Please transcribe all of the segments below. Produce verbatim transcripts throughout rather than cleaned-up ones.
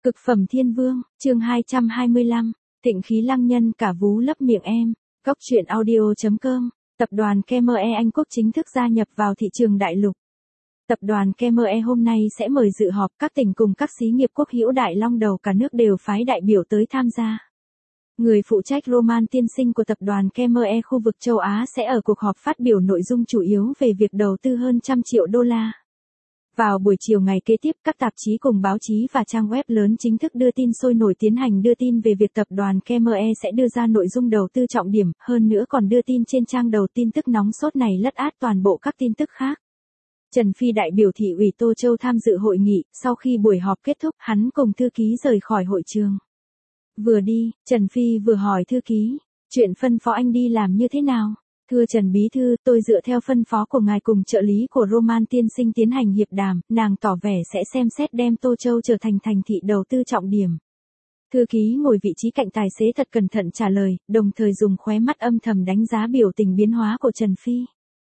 Cực phẩm thiên vương, chương hai trăm hai mươi lăm, Tịnh khí lăng nhân cả vú lấp miệng em. Góc truyện audio chấm com, tập đoàn Kemre Anh Quốc chính thức gia nhập vào thị trường đại lục. Tập đoàn Kemre hôm nay sẽ mời dự họp các tỉnh cùng các xí nghiệp quốc hữu Đại Long đầu cả nước đều phái đại biểu tới tham gia. Người phụ trách Roman tiên sinh của tập đoàn Kemre khu vực châu Á sẽ ở cuộc họp phát biểu nội dung chủ yếu về việc đầu tư hơn trăm triệu đô la. Vào buổi chiều ngày kế tiếp, các tạp chí cùng báo chí và trang web lớn chính thức đưa tin sôi nổi tiến hành đưa tin về việc tập đoàn Kemre sẽ đưa ra nội dung đầu tư trọng điểm, hơn nữa còn đưa tin trên trang đầu tin tức nóng sốt này lất át toàn bộ các tin tức khác. Trần Phi đại biểu thị ủy Tô Châu tham dự hội nghị, sau khi buổi họp kết thúc, hắn cùng thư ký rời khỏi hội trường. Vừa đi, Trần Phi vừa hỏi thư ký, chuyện phân phó anh đi làm như thế nào? Thưa Trần Bí Thư, tôi dựa theo phân phó của ngài cùng trợ lý của Roman tiên sinh tiến hành hiệp đàm, nàng tỏ vẻ sẽ xem xét đem Tô Châu trở thành thành thị đầu tư trọng điểm. Thư ký ngồi vị trí cạnh tài xế thật cẩn thận trả lời, đồng thời dùng khóe mắt âm thầm đánh giá biểu tình biến hóa của Trần Phi.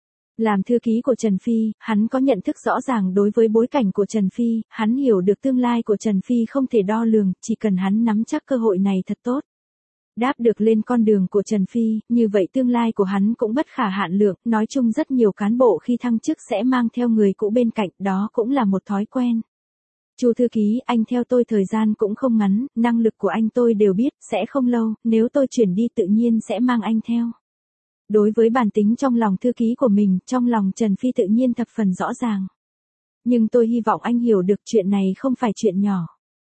Làm thư ký của Trần Phi, hắn có nhận thức rõ ràng đối với bối cảnh của Trần Phi, hắn hiểu được tương lai của Trần Phi không thể đo lường, chỉ cần hắn nắm chắc cơ hội này thật tốt. Đáp được lên con đường của Trần Phi, như vậy tương lai của hắn cũng bất khả hạn lượng, nói chung rất nhiều cán bộ khi thăng chức sẽ mang theo người cũ bên cạnh, đó cũng là một thói quen. Chu thư ký, anh theo tôi thời gian cũng không ngắn, năng lực của anh tôi đều biết, sẽ không lâu, nếu tôi chuyển đi tự nhiên sẽ mang anh theo. Đối với bản tính trong lòng thư ký của mình, trong lòng Trần Phi tự nhiên thập phần rõ ràng. Nhưng tôi hy vọng anh hiểu được chuyện này không phải chuyện nhỏ.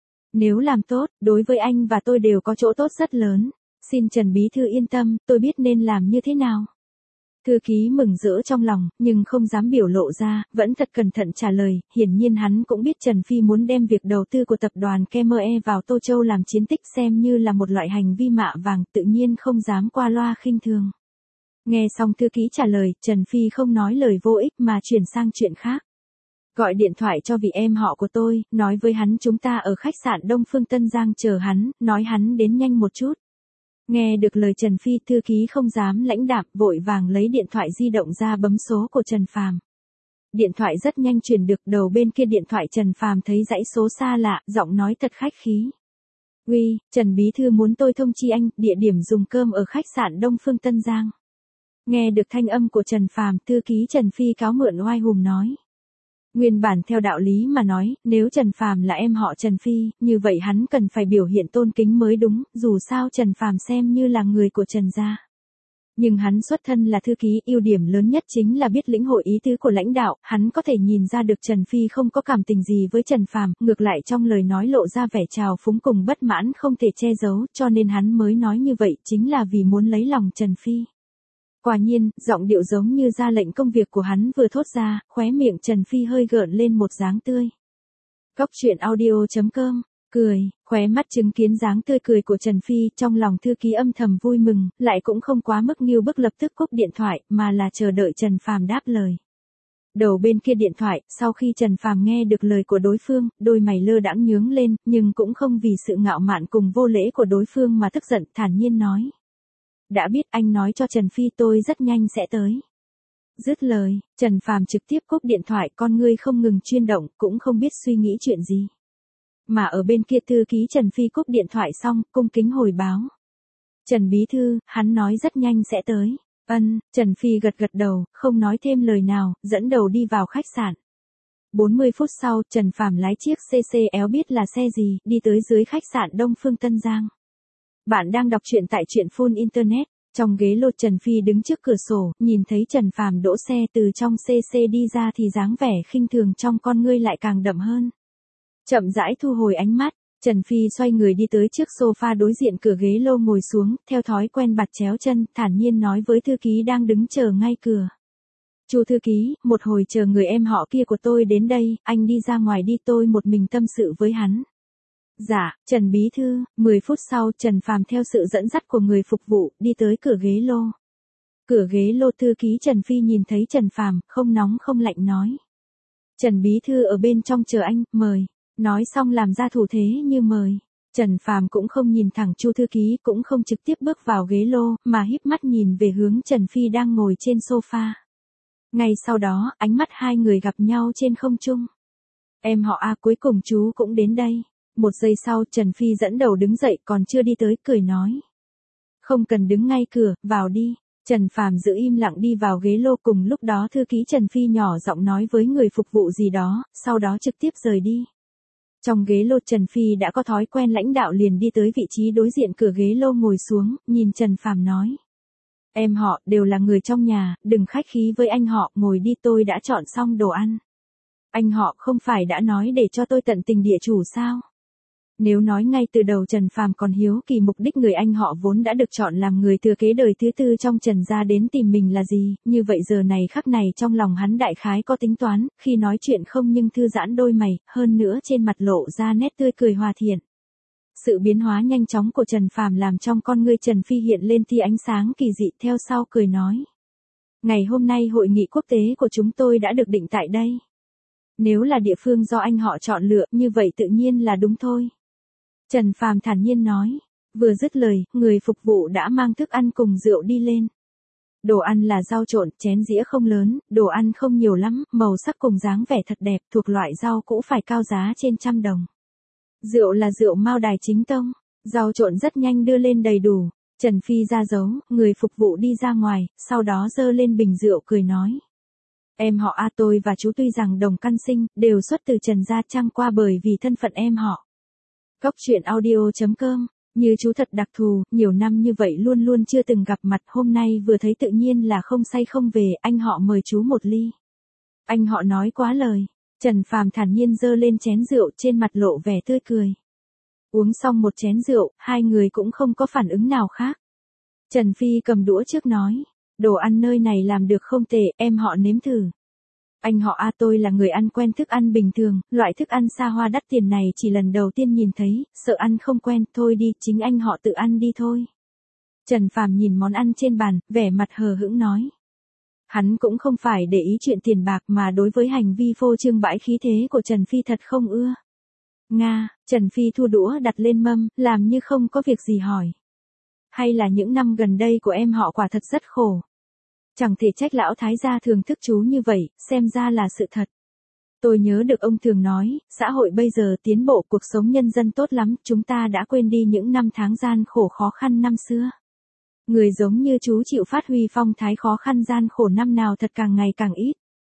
Nếu làm tốt, đối với anh và tôi đều có chỗ tốt rất lớn. Xin Trần Bí Thư yên tâm, tôi biết nên làm như thế nào. Thư ký mừng rỡ trong lòng, nhưng không dám biểu lộ ra, vẫn thật cẩn thận trả lời, hiển nhiên hắn cũng biết Trần Phi muốn đem việc đầu tư của tập đoàn Kemre vào Tô Châu làm chiến tích xem như là một loại hành vi mạ vàng, tự nhiên không dám qua loa khinh thường. Nghe xong thư ký trả lời, Trần Phi không nói lời vô ích mà chuyển sang chuyện khác. Gọi điện thoại cho vị em họ của tôi, nói với hắn chúng ta ở khách sạn Đông Phương Tân Giang chờ hắn, nói hắn đến nhanh một chút. Nghe được lời Trần Phi, thư ký không dám lãnh đạm, vội vàng lấy điện thoại di động ra bấm số của Trần Phàm. Điện thoại rất nhanh truyền được, đầu bên kia điện thoại Trần Phàm thấy dãy số xa lạ, giọng nói thật khách khí. Uy, Trần Bí Thư muốn tôi thông chi anh, địa điểm dùng cơm ở khách sạn Đông Phương Tân Giang. Nghe được thanh âm của Trần Phàm, thư ký Trần Phi cáo mượn oai hùng nói. Nguyên bản theo đạo lý mà nói, nếu Trần Phàm là em họ Trần Phi, như vậy hắn cần phải biểu hiện tôn kính mới đúng, dù sao Trần Phàm xem như là người của Trần gia. Nhưng hắn xuất thân là thư ký, ưu điểm lớn nhất chính là biết lĩnh hội ý tứ của lãnh đạo, hắn có thể nhìn ra được Trần Phi không có cảm tình gì với Trần Phàm, ngược lại trong lời nói lộ ra vẻ trào phúng cùng bất mãn không thể che giấu, cho nên hắn mới nói như vậy, chính là vì muốn lấy lòng Trần Phi. Quả nhiên, giọng điệu giống như ra lệnh công việc của hắn vừa thốt ra, khóe miệng Trần Phi hơi gợn lên một dáng tươi. Góc truyện audio chấm com, cười, khóe mắt chứng kiến dáng tươi cười của Trần Phi, trong lòng thư ký âm thầm vui mừng, lại cũng không quá mức nghiêu bức lập tức cúp điện thoại, mà là chờ đợi Trần Phàm đáp lời. Đầu bên kia điện thoại, sau khi Trần Phàm nghe được lời của đối phương, đôi mày lơ đãng nhướng lên, nhưng cũng không vì sự ngạo mạn cùng vô lễ của đối phương mà tức giận, thản nhiên nói. Đã biết, anh nói cho Trần Phi tôi rất nhanh sẽ tới. Dứt lời, Trần Phàm trực tiếp cúp điện thoại, con ngươi không ngừng chuyên động, cũng không biết suy nghĩ chuyện gì. Mà ở bên kia thư ký Trần Phi cúp điện thoại xong, cung kính hồi báo. Trần Bí Thư, hắn nói rất nhanh sẽ tới. Ân, Trần Phi gật gật đầu, không nói thêm lời nào, dẫn đầu đi vào khách sạn. bốn mươi phút sau, Trần Phàm lái chiếc xê xê éo biết là xe gì, đi tới dưới khách sạn Đông Phương Tân Giang. Bạn đang đọc truyện tại truyện Full Internet. Trong ghế lô Trần Phi đứng trước cửa sổ, nhìn thấy Trần Phàm đỗ xe từ trong xê xê đi ra thì dáng vẻ khinh thường trong con ngươi lại càng đậm hơn. Chậm rãi thu hồi ánh mắt, Trần Phi xoay người đi tới chiếc sofa đối diện cửa ghế lô ngồi xuống, theo thói quen bạt chéo chân, thản nhiên nói với thư ký đang đứng chờ ngay cửa. Chu thư ký, một hồi chờ người em họ kia của tôi đến đây, anh đi ra ngoài đi, tôi một mình tâm sự với hắn. Dạ, Trần Bí Thư. Mười phút sau, Trần Phàm theo sự dẫn dắt của người phục vụ, đi tới cửa ghế lô. Cửa ghế lô thư ký Trần Phi nhìn thấy Trần Phàm, không nóng không lạnh nói. Trần Bí Thư ở bên trong chờ anh, mời. Nói xong làm ra thủ thế như mời. Trần Phàm cũng không nhìn thẳng Chu thư ký, cũng không trực tiếp bước vào ghế lô, mà híp mắt nhìn về hướng Trần Phi đang ngồi trên sofa. Ngay sau đó, ánh mắt hai người gặp nhau trên không trung. Em họ A cuối cùng chú cũng đến đây. Một giây sau Trần Phi dẫn đầu đứng dậy còn chưa đi tới cười nói. Không cần đứng ngay cửa, vào đi. Trần Phàm giữ im lặng đi vào ghế lô cùng lúc đó thư ký Trần Phi nhỏ giọng nói với người phục vụ gì đó, sau đó trực tiếp rời đi. Trong ghế lô Trần Phi đã có thói quen lãnh đạo liền đi tới vị trí đối diện cửa ghế lô ngồi xuống, nhìn Trần Phàm nói. Em họ đều là người trong nhà, đừng khách khí với anh họ, ngồi đi tôi đã chọn xong đồ ăn. Anh họ không phải đã nói để cho tôi tận tình địa chủ sao? Nếu nói ngay từ đầu Trần Phàm còn hiếu kỳ mục đích người anh họ vốn đã được chọn làm người thừa kế đời thứ tư trong Trần gia đến tìm mình là gì, như vậy giờ này khắc này trong lòng hắn đại khái có tính toán, khi nói chuyện không nhưng thư giãn đôi mày, hơn nữa trên mặt lộ ra nét tươi cười hòa thiện. Sự biến hóa nhanh chóng của Trần Phàm làm trong con ngươi Trần Phi hiện lên tia ánh sáng kỳ dị, theo sau cười nói. Ngày hôm nay hội nghị quốc tế của chúng tôi đã được định tại đây. Nếu là địa phương do anh họ chọn lựa, như vậy tự nhiên là đúng thôi. Trần Phàm thản nhiên nói, vừa dứt lời, người phục vụ đã mang thức ăn cùng rượu đi lên. Đồ ăn là rau trộn, chén dĩa không lớn, đồ ăn không nhiều lắm, màu sắc cùng dáng vẻ thật đẹp, thuộc loại rau cũ phải cao giá trên trăm đồng. Rượu là rượu Mao Đài chính tông, rau trộn rất nhanh đưa lên đầy đủ. Trần Phi ra dấu, người phục vụ đi ra ngoài, sau đó dơ lên bình rượu cười nói. Em họ A tôi và chú tuy rằng đồng căn sinh, đều xuất từ Trần gia chăng qua bởi vì thân phận em họ. Góc truyện audio chấm com, như chú thật đặc thù, nhiều năm như vậy luôn luôn chưa từng gặp mặt, hôm nay vừa thấy tự nhiên là không say không về, anh họ mời chú một ly. Anh họ nói quá lời. Trần Phàm thản nhiên dơ lên chén rượu, trên mặt lộ vẻ tươi cười. Uống xong một chén rượu, hai người cũng không có phản ứng nào khác. Trần Phi cầm đũa trước nói, đồ ăn nơi này làm được không tệ, em họ nếm thử. Anh họ A tôi là người ăn quen thức ăn bình thường, loại thức ăn xa hoa đắt tiền này chỉ lần đầu tiên nhìn thấy, sợ ăn không quen, thôi đi, chính anh họ tự ăn đi thôi. Trần Phàm nhìn món ăn trên bàn, vẻ mặt hờ hững nói. Hắn cũng không phải để ý chuyện tiền bạc mà đối với hành vi phô trương bãi khí thế của Trần Phi thật không ưa. Nga, Trần Phi thu đũa đặt lên mâm, làm như không có việc gì hỏi. Hay là những năm gần đây của em họ quả thật rất khổ. Chẳng thể trách lão thái gia thường thức chú như vậy, xem ra là sự thật. Tôi nhớ được ông thường nói, xã hội bây giờ tiến bộ, cuộc sống nhân dân tốt lắm, chúng ta đã quên đi những năm tháng gian khổ khó khăn năm xưa. Người giống như chú chịu phát huy phong thái khó khăn gian khổ năm nào thật càng ngày càng ít.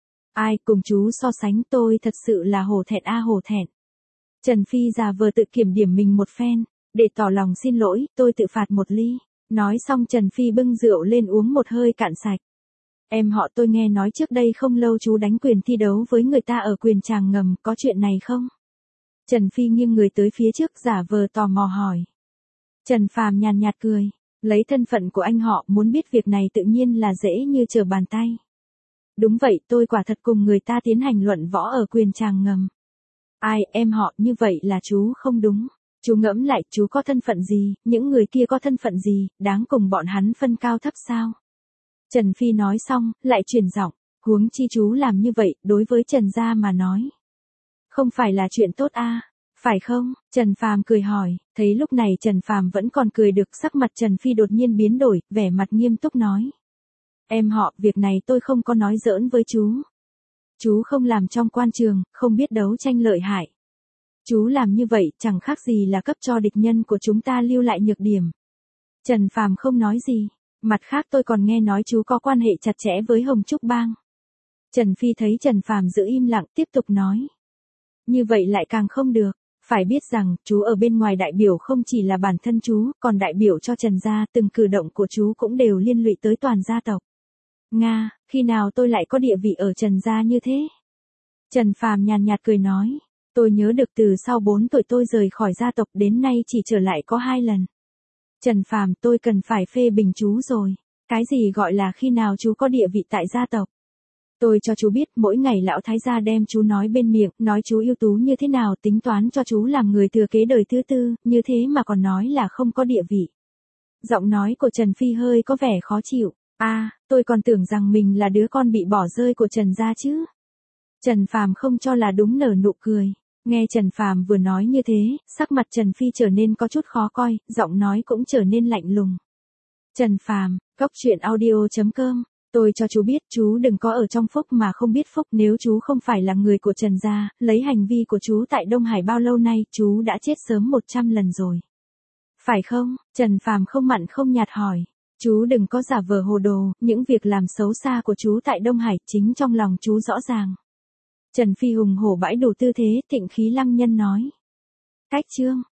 Ai cùng chú so sánh, tôi thật sự là hổ thẹn a à, hổ thẹn. Trần Phi giả vờ tự kiểm điểm mình một phen, để tỏ lòng xin lỗi, tôi tự phạt một ly. Nói xong Trần Phi bưng rượu lên uống một hơi cạn sạch. Em họ tôi nghe nói trước đây không lâu chú đánh quyền thi đấu với người ta ở quyền tràng ngầm, có chuyện này không? Trần Phi nghiêng người tới phía trước giả vờ tò mò hỏi. Trần Phàm nhàn nhạt cười, lấy thân phận của anh họ muốn biết việc này tự nhiên là dễ như trở bàn tay. Đúng vậy, tôi quả thật cùng người ta tiến hành luận võ ở quyền tràng ngầm. Ai, em họ, như vậy là chú không đúng. Chú ngẫm lại, chú có thân phận gì, những người kia có thân phận gì, đáng cùng bọn hắn phân cao thấp sao? Trần Phi nói xong, lại chuyển giọng, huống chi chú làm như vậy, đối với Trần gia mà nói. Không phải là chuyện tốt a, à, phải không? Trần Phàm cười hỏi, thấy lúc này Trần Phàm vẫn còn cười được, sắc mặt Trần Phi đột nhiên biến đổi, vẻ mặt nghiêm túc nói. Em họ, việc này tôi không có nói giỡn với chú. Chú không làm trong quan trường, không biết đấu tranh lợi hại. Chú làm như vậy chẳng khác gì là cấp cho địch nhân của chúng ta lưu lại nhược điểm. Trần Phàm không nói gì. Mặt khác tôi còn nghe nói chú có quan hệ chặt chẽ với Hồng Trúc Bang. Trần Phi thấy Trần Phàm giữ im lặng, tiếp tục nói. Như vậy lại càng không được. Phải biết rằng, chú ở bên ngoài đại biểu không chỉ là bản thân chú, còn đại biểu cho Trần gia, từng cử động của chú cũng đều liên lụy tới toàn gia tộc. Nga, khi nào tôi lại có địa vị ở Trần gia như thế? Trần Phàm nhàn nhạt cười nói. Tôi nhớ được từ sau bốn tuổi tôi rời khỏi gia tộc đến nay chỉ trở lại có hai lần. Trần Phàm, tôi cần phải phê bình chú rồi. Cái gì gọi là khi nào chú có địa vị tại gia tộc? Tôi cho chú biết, mỗi ngày lão thái gia đem chú nói bên miệng, nói chú ưu tú như thế nào, tính toán cho chú làm người thừa kế đời thứ tư, như thế mà còn nói là không có địa vị. Giọng nói của Trần Phi hơi có vẻ khó chịu. A, à, tôi còn tưởng rằng mình là đứa con bị bỏ rơi của Trần gia chứ. Trần Phàm không cho là đúng, nở nụ cười. Nghe Trần Phàm vừa nói như thế, sắc mặt Trần Phi trở nên có chút khó coi, giọng nói cũng trở nên lạnh lùng. Trần Phàm, góc truyện audio chấm com Tôi cho chú biết chú đừng có ở trong phúc mà không biết phúc, nếu chú không phải là người của Trần gia, lấy hành vi của chú tại Đông Hải bao lâu nay, chú đã chết sớm một trăm lần rồi. Phải không? Trần Phàm không mặn không nhạt hỏi. Chú đừng có giả vờ hồ đồ, những việc làm xấu xa của chú tại Đông Hải chính trong lòng chú rõ ràng. Trần Phi hùng hổ bãi đủ tư thế, Thịnh Khí Lăng Nhân nói. Cách chương.